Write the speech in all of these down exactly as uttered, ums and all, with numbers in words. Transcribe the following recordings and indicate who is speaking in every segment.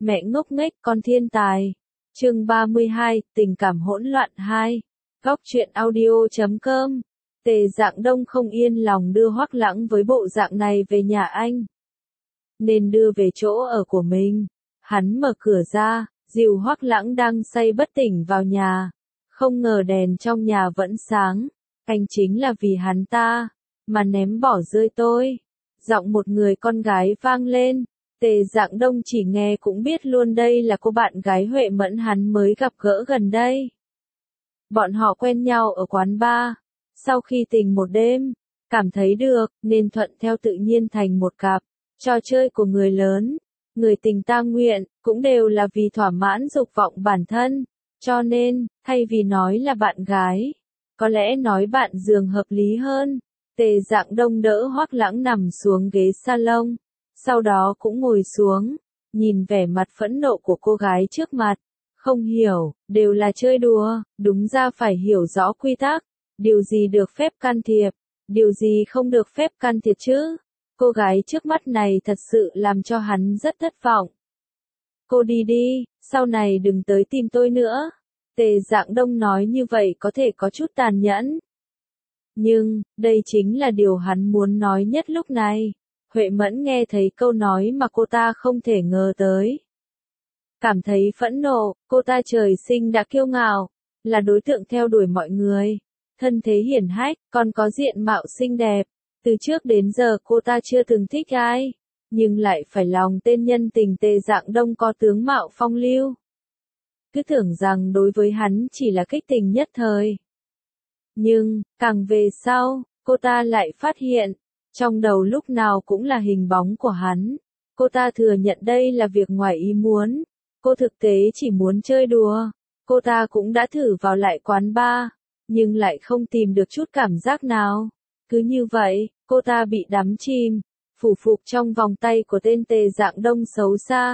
Speaker 1: Mẹ ngốc nghếch con thiên tài. Chương ba mươi hai, tình cảm hỗn loạn hai. Góc truyện audio chấm com. Tề Dạng Đông không yên lòng đưa Hoắc Lãng với bộ dạng này về nhà anh. Nên đưa về chỗ ở của mình. Hắn mở cửa ra, dìu Hoắc Lãng đang say bất tỉnh vào nhà. Không ngờ đèn trong nhà vẫn sáng. Anh chính là vì hắn ta, mà ném bỏ rơi tôi. Giọng một người con gái vang lên. Tề Dạng Đông chỉ nghe cũng biết luôn đây là cô bạn gái Huệ Mẫn hắn mới gặp gỡ gần đây. Bọn họ quen nhau ở quán bar. Sau khi tình một đêm, cảm thấy được, nên thuận theo tự nhiên thành một cặp. Trò chơi của người lớn, người tình ta nguyện, cũng đều là vì thỏa mãn dục vọng bản thân. Cho nên, thay vì nói là bạn gái, có lẽ nói bạn giường hợp lý hơn. Tề Dạng Đông đỡ Hoắc Lãng nằm xuống ghế salon. Sau đó cũng ngồi xuống, nhìn vẻ mặt phẫn nộ của cô gái trước mặt. Không hiểu, đều là chơi đùa, đúng ra phải hiểu rõ quy tắc. Điều gì được phép can thiệp, điều gì không được phép can thiệp chứ. Cô gái trước mắt này thật sự làm cho hắn rất thất vọng. Cô đi đi, sau này đừng tới tìm tôi nữa. Tề Dạng Đông nói như vậy có thể có chút tàn nhẫn. Nhưng, đây chính là điều hắn muốn nói nhất lúc này. Huệ Mẫn nghe thấy câu nói mà cô ta không thể ngờ tới. Cảm thấy phẫn nộ, cô ta trời sinh đã kiêu ngạo, là đối tượng theo đuổi mọi người. Thân thế hiển hách, còn có diện mạo xinh đẹp. Từ trước đến giờ cô ta chưa từng thích ai, nhưng lại phải lòng tên nhân tình Tề Dạng Đông có tướng mạo phong lưu. Cứ tưởng rằng đối với hắn chỉ là kích tình nhất thời. Nhưng, càng về sau, cô ta lại phát hiện, trong đầu lúc nào cũng là hình bóng của hắn. Cô ta thừa nhận đây là việc ngoài ý muốn. Cô thực tế chỉ muốn chơi đùa. Cô ta cũng đã thử vào lại quán bar, nhưng lại không tìm được chút cảm giác nào. Cứ như vậy, cô ta bị đắm chìm, phủ phục trong vòng tay của tên Tề Dạng Đông xấu xa.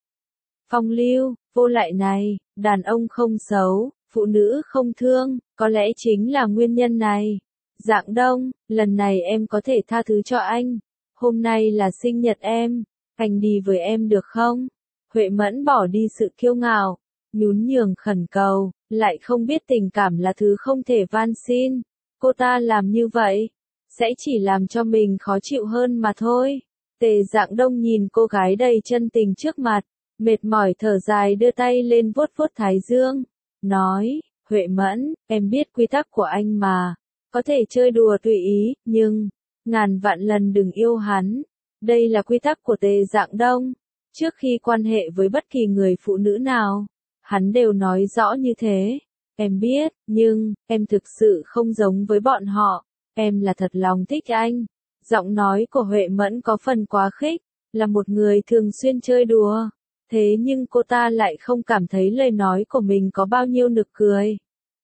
Speaker 1: Phong lưu, vô lại này, đàn ông không xấu, phụ nữ không thương, có lẽ chính là nguyên nhân này. Dạng Đông, lần này em có thể tha thứ cho anh. Hôm nay là sinh nhật em, anh đi với em được không? Huệ Mẫn bỏ đi sự kiêu ngạo, nhún nhường khẩn cầu, lại không biết tình cảm là thứ không thể van xin. Cô ta làm như vậy, sẽ chỉ làm cho mình khó chịu hơn mà thôi. Tề Dạng Đông nhìn cô gái đầy chân tình trước mặt, mệt mỏi thở dài đưa tay lên vuốt vuốt thái dương, nói, Huệ Mẫn, em biết quy tắc của anh mà. Có thể chơi đùa tùy ý, nhưng, ngàn vạn lần đừng yêu hắn. Đây là quy tắc của Tề Dạng Đông. Trước khi quan hệ với bất kỳ người phụ nữ nào, hắn đều nói rõ như thế. Em biết, nhưng, em thực sự không giống với bọn họ. Em là thật lòng thích anh. Giọng nói của Huệ Mẫn có phần quá khích, là một người thường xuyên chơi đùa. Thế nhưng cô ta lại không cảm thấy lời nói của mình có bao nhiêu nực cười.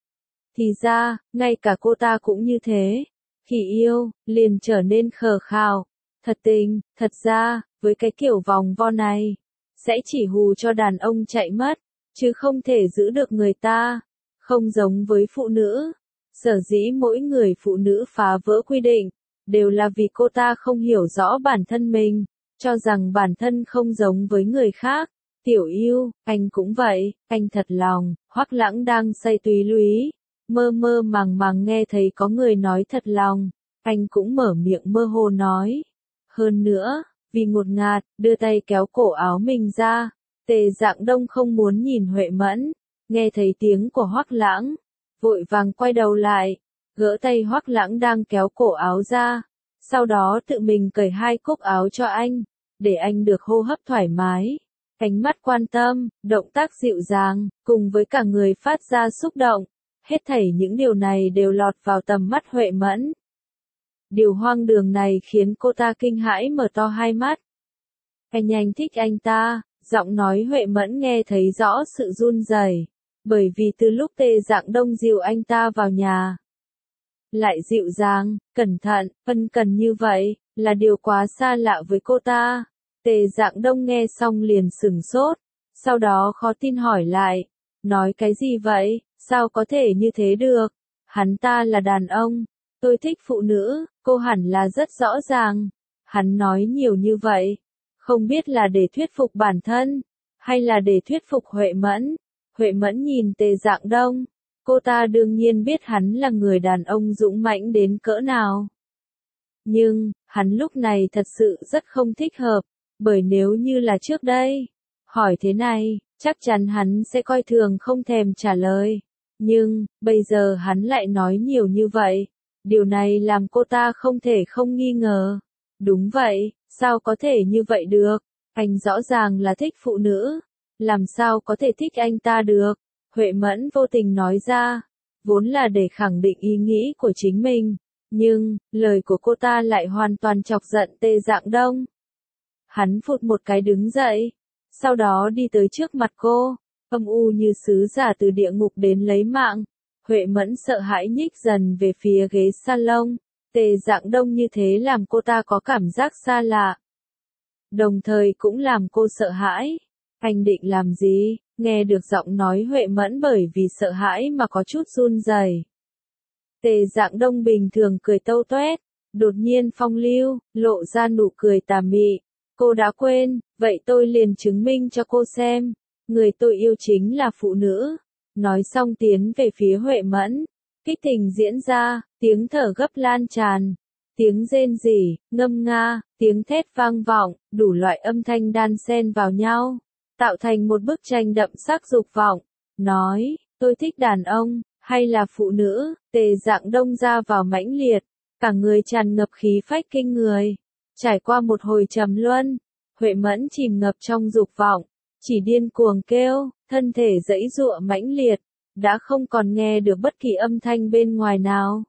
Speaker 1: Thì ra, ngay cả cô ta cũng như thế. Khi yêu, liền trở nên khờ khào. Thật tình, thật ra, với cái kiểu vòng vo này, sẽ chỉ hù cho đàn ông chạy mất, chứ không thể giữ được người ta. Không giống với phụ nữ. Sở dĩ mỗi người phụ nữ phá vỡ quy định, đều là vì cô ta không hiểu rõ bản thân mình, cho rằng bản thân không giống với người khác. Tiểu yêu, anh cũng vậy, anh thật lòng. Hoắc Lãng đang say túy lúy, mơ mơ màng màng nghe thấy có người nói thật lòng, anh cũng mở miệng mơ hồ nói. Hơn nữa, vì ngột ngạt, đưa tay kéo cổ áo mình ra. Tề Dạng Đông không muốn nhìn Huệ Mẫn, nghe thấy tiếng của Hoắc Lãng, vội vàng quay đầu lại, gỡ tay Hoắc Lãng đang kéo cổ áo ra, sau đó tự mình cởi hai cúc áo cho anh, để anh được hô hấp thoải mái. Ánh mắt quan tâm, động tác dịu dàng, cùng với cả người phát ra xúc động, hết thảy những điều này đều lọt vào tầm mắt Huệ Mẫn. Điều hoang đường này khiến cô ta kinh hãi mở to hai mắt. Anh anh thích anh ta, giọng nói Huệ Mẫn nghe thấy rõ sự run rẩy, bởi vì từ lúc Tề Dạng Đông dìu anh ta vào nhà, lại dịu dàng, cẩn thận, ân cần như vậy, là điều quá xa lạ với cô ta. Tề Dạng Đông nghe xong liền sửng sốt, sau đó khó tin hỏi lại, nói cái gì vậy, sao có thể như thế được, hắn ta là đàn ông, tôi thích phụ nữ, cô hẳn là rất rõ ràng. Hắn nói nhiều như vậy, không biết là để thuyết phục bản thân, hay là để thuyết phục Huệ Mẫn? Huệ Mẫn nhìn Tề Dạng Đông, cô ta đương nhiên biết hắn là người đàn ông dũng mãnh đến cỡ nào. Nhưng, hắn lúc này thật sự rất không thích hợp, bởi nếu như là trước đây, hỏi thế này, chắc chắn hắn sẽ coi thường không thèm trả lời. Nhưng, bây giờ hắn lại nói nhiều như vậy, điều này làm cô ta không thể không nghi ngờ. Đúng vậy, sao có thể như vậy được? Anh rõ ràng là thích phụ nữ, làm sao có thể thích anh ta được? Huệ Mẫn vô tình nói ra, vốn là để khẳng định ý nghĩ của chính mình, nhưng, lời của cô ta lại hoàn toàn chọc giận Tề Dạng Đông. Hắn phụt một cái đứng dậy, sau đó đi tới trước mặt cô, âm u như sứ giả từ địa ngục đến lấy mạng. Huệ Mẫn sợ hãi nhích dần về phía ghế salon, Tề Dạng Đông như thế làm cô ta có cảm giác xa lạ. Đồng thời cũng làm cô sợ hãi. Anh định làm gì? Nghe được giọng nói Huệ Mẫn bởi vì sợ hãi mà có chút run rẩy. Tề Dạng Đông bình thường cười tâu toét, đột nhiên phong lưu, lộ ra nụ cười tà mị. Cô đã quên, vậy tôi liền chứng minh cho cô xem, người tôi yêu chính là phụ nữ. Nói xong tiến về phía Huệ Mẫn, kích tình diễn ra, tiếng thở gấp lan tràn, tiếng rên rỉ, ngâm nga, tiếng thét vang vọng, đủ loại âm thanh đan xen vào nhau, tạo thành một bức tranh đậm sắc dục vọng. Nói, tôi thích đàn ông, hay là phụ nữ? Tề Dạng Đông ra vào mãnh liệt, cả người tràn ngập khí phách kinh người. Trải qua một hồi trầm luân, Huệ Mẫn chìm ngập trong dục vọng, chỉ điên cuồng kêu, thân thể giãy giụa mãnh liệt, đã không còn nghe được bất kỳ âm thanh bên ngoài nào.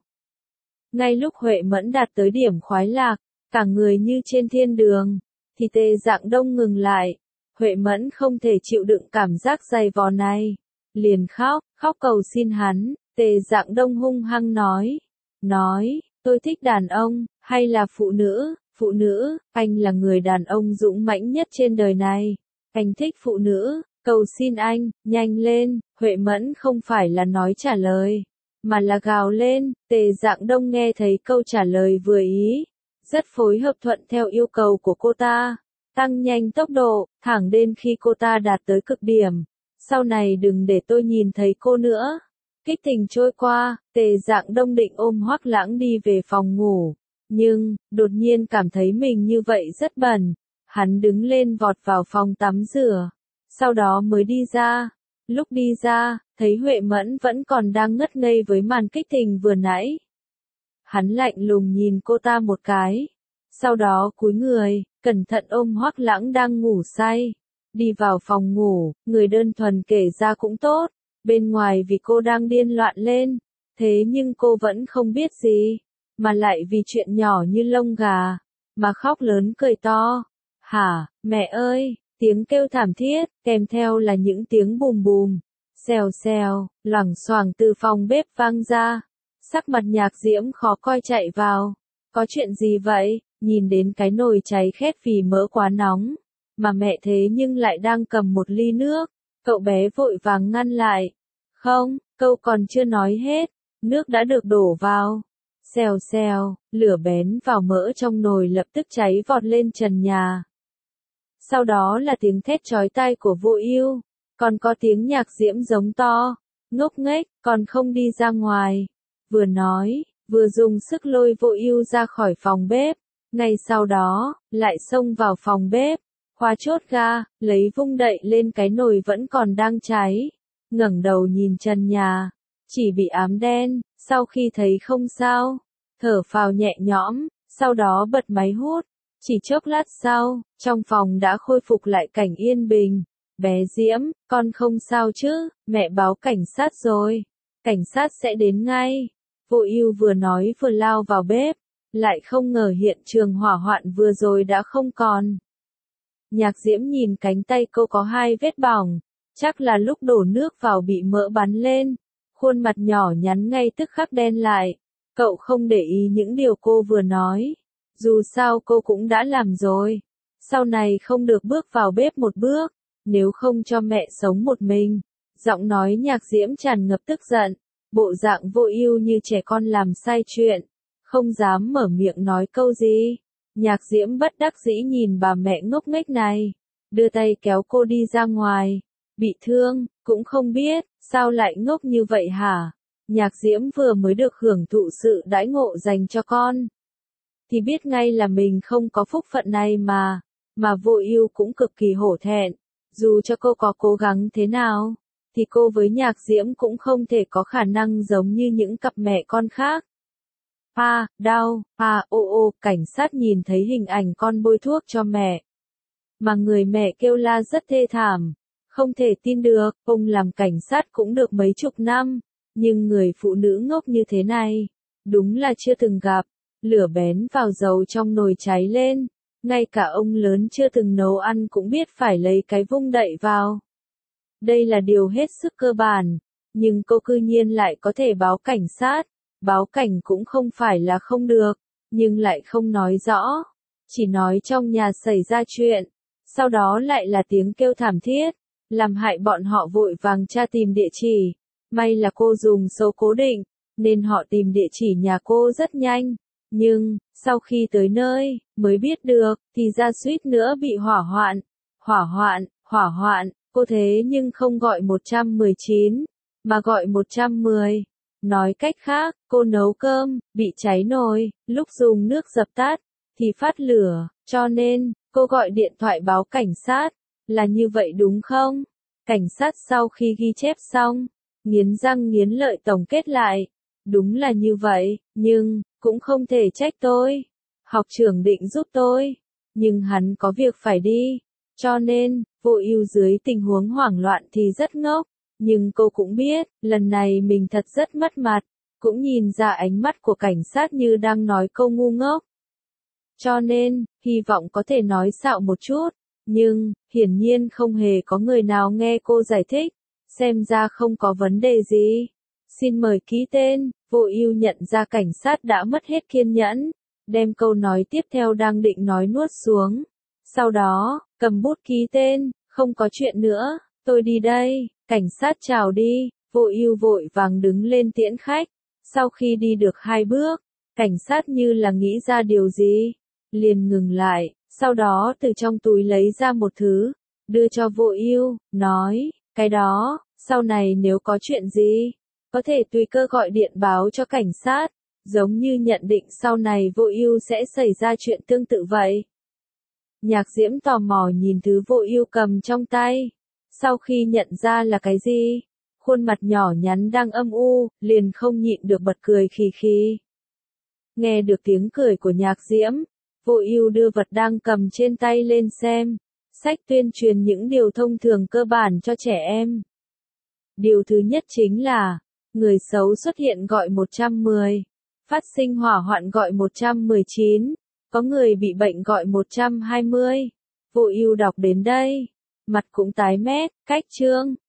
Speaker 1: Ngay lúc Huệ Mẫn đạt tới điểm khoái lạc, cả người như trên thiên đường, thì Tề Dạng Đông ngừng lại. Huệ Mẫn không thể chịu đựng cảm giác dày vò này, liền khóc, khóc cầu xin hắn. Tề Dạng Đông hung hăng nói, nói, tôi thích đàn ông, hay là phụ nữ? Phụ nữ, anh là người đàn ông dũng mãnh nhất trên đời này, anh thích phụ nữ, cầu xin anh, nhanh lên. Huệ Mẫn không phải là nói trả lời, mà là gào lên. Tề Dạng Đông nghe thấy câu trả lời vừa ý, rất phối hợp thuận theo yêu cầu của cô ta, tăng nhanh tốc độ, thẳng đến khi cô ta đạt tới cực điểm. Sau này đừng để tôi nhìn thấy cô nữa. Kích tình trôi qua, Tề Dạng Đông định ôm Hoắc Lãng đi về phòng ngủ, nhưng, đột nhiên cảm thấy mình như vậy rất bẩn. Hắn đứng lên vọt vào phòng tắm rửa, sau đó mới đi ra. Lúc đi ra, thấy Huệ Mẫn vẫn còn đang ngất ngây với màn kích tình vừa nãy. Hắn lạnh lùng nhìn cô ta một cái, sau đó cúi người, cẩn thận ôm Hoắc Lãng đang ngủ say. Đi vào phòng ngủ, người đơn thuần kể ra cũng tốt, bên ngoài vì cô đang điên loạn lên, thế nhưng cô vẫn không biết gì, mà lại vì chuyện nhỏ như lông gà, mà khóc lớn cười to. Hả, mẹ ơi, tiếng kêu thảm thiết, kèm theo là những tiếng bùm bùm, xèo xèo, loảng xoảng từ phòng bếp vang ra. Sắc mặt Nhạc Diễm khó coi chạy vào, có chuyện gì vậy? Nhìn đến cái nồi cháy khét vì mỡ quá nóng, mà mẹ thế nhưng lại đang cầm một ly nước, cậu bé vội vàng ngăn lại. Không, câu còn chưa nói hết, nước đã được đổ vào. Xèo xèo, lửa bén vào mỡ trong nồi lập tức cháy vọt lên trần nhà. Sau đó là tiếng thét chói tai của Vô Ưu, còn có tiếng Nhạc Diễm giống to, ngốc nghếch, còn không đi ra ngoài. Vừa nói, vừa dùng sức lôi Vô Ưu ra khỏi phòng bếp, ngay sau đó, lại xông vào phòng bếp, khóa chốt ga, lấy vung đậy lên cái nồi vẫn còn đang cháy, ngẩng đầu nhìn trần nhà, chỉ bị ám đen. Sau khi thấy không sao, thở phào nhẹ nhõm, sau đó bật máy hút. Chỉ chốc lát sau, trong phòng đã khôi phục lại cảnh yên bình. Bé Diễm, con không sao chứ? Mẹ báo cảnh sát rồi. Cảnh sát sẽ đến ngay. Vô Ưu vừa nói vừa lao vào bếp, lại không ngờ hiện trường hỏa hoạn vừa rồi đã không còn. Nhạc Diễm nhìn cánh tay cô có hai vết bỏng, chắc là lúc đổ nước vào bị mỡ bắn lên. Khuôn mặt nhỏ nhắn ngay tức khắc đen lại. Cậu không để ý những điều cô vừa nói. Dù sao cô cũng đã làm rồi. Sau này không được bước vào bếp một bước, nếu không cho mẹ sống một mình. Giọng nói Nhạc Diễm tràn ngập tức giận, bộ dạng Vô Ưu như trẻ con làm sai chuyện, không dám mở miệng nói câu gì. Nhạc Diễm bất đắc dĩ nhìn bà mẹ ngốc nghếch này, đưa tay kéo cô đi ra ngoài. Bị thương, cũng không biết, sao lại ngốc như vậy hả? Nhạc Diễm vừa mới được hưởng thụ sự đãi ngộ dành cho con, thì biết ngay là mình không có phúc phận này mà, mà Vô Ưu cũng cực kỳ hổ thẹn, dù cho cô có cố gắng thế nào, thì cô với Nhạc Diễm cũng không thể có khả năng giống như những cặp mẹ con khác. A, đau, a, ô ô, cảnh sát nhìn thấy hình ảnh con bôi thuốc cho mẹ, mà người mẹ kêu la rất thê thảm, không thể tin được, ông làm cảnh sát cũng được mấy chục năm, nhưng người phụ nữ ngốc như thế này, đúng là chưa từng gặp. Lửa bén vào dầu trong nồi cháy lên, ngay cả ông lớn chưa từng nấu ăn cũng biết phải lấy cái vung đậy vào. Đây là điều hết sức cơ bản, nhưng cô cư nhiên lại có thể báo cảnh sát, báo cảnh cũng không phải là không được, nhưng lại không nói rõ, chỉ nói trong nhà xảy ra chuyện, sau đó lại là tiếng kêu thảm thiết, làm hại bọn họ vội vàng tra tìm địa chỉ, may là cô dùng số cố định, nên họ tìm địa chỉ nhà cô rất nhanh. Nhưng, sau khi tới nơi, mới biết được, thì ra suýt nữa bị hỏa hoạn. Hỏa hoạn, hỏa hoạn, cô thế nhưng không gọi một trăm mười chín, mà gọi một trăm mười. Nói cách khác, cô nấu cơm, bị cháy nồi, lúc dùng nước dập tắt, thì phát lửa, cho nên, cô gọi điện thoại báo cảnh sát, là như vậy đúng không? Cảnh sát sau khi ghi chép xong, nghiến răng nghiến lợi tổng kết lại. Đúng là như vậy, nhưng, cũng không thể trách tôi. Học trưởng định giúp tôi, nhưng hắn có việc phải đi. Cho nên, Vô Ưu dưới tình huống hoảng loạn thì rất ngốc. Nhưng cô cũng biết, lần này mình thật rất mất mặt. Cũng nhìn ra ánh mắt của cảnh sát như đang nói câu ngu ngốc. Cho nên, hy vọng có thể nói xạo một chút. Nhưng, hiển nhiên không hề có người nào nghe cô giải thích. Xem ra không có vấn đề gì. Xin mời ký tên. Vô Ưu nhận ra cảnh sát đã mất hết kiên nhẫn, đem câu nói tiếp theo đang định nói nuốt xuống. Sau đó, cầm bút ký tên, không có chuyện nữa, tôi đi đây, cảnh sát chào đi, Vô Ưu vội vàng đứng lên tiễn khách. Sau khi đi được hai bước, cảnh sát như là nghĩ ra điều gì, liền ngừng lại, sau đó từ trong túi lấy ra một thứ, đưa cho Vô Ưu, nói, cái đó, sau này nếu có chuyện gì, có thể tùy cơ gọi điện báo cho cảnh sát, giống như nhận định sau này Vô Ưu sẽ xảy ra chuyện tương tự vậy. Nhạc Diễm tò mò nhìn thứ Vô Ưu cầm trong tay, sau khi nhận ra là cái gì, khuôn mặt nhỏ nhắn đang âm u, liền không nhịn được bật cười khì khì. Nghe được tiếng cười của Nhạc Diễm, Vô Ưu đưa vật đang cầm trên tay lên xem, sách tuyên truyền những điều thông thường cơ bản cho trẻ em. Điều thứ nhất chính là, người xấu xuất hiện gọi một trăm mười, phát sinh hỏa hoạn gọi một trăm mười chín, có người bị bệnh gọi một trăm hai mươi. Vô Ưu đọc đến đây, mặt cũng tái mét, cách chương,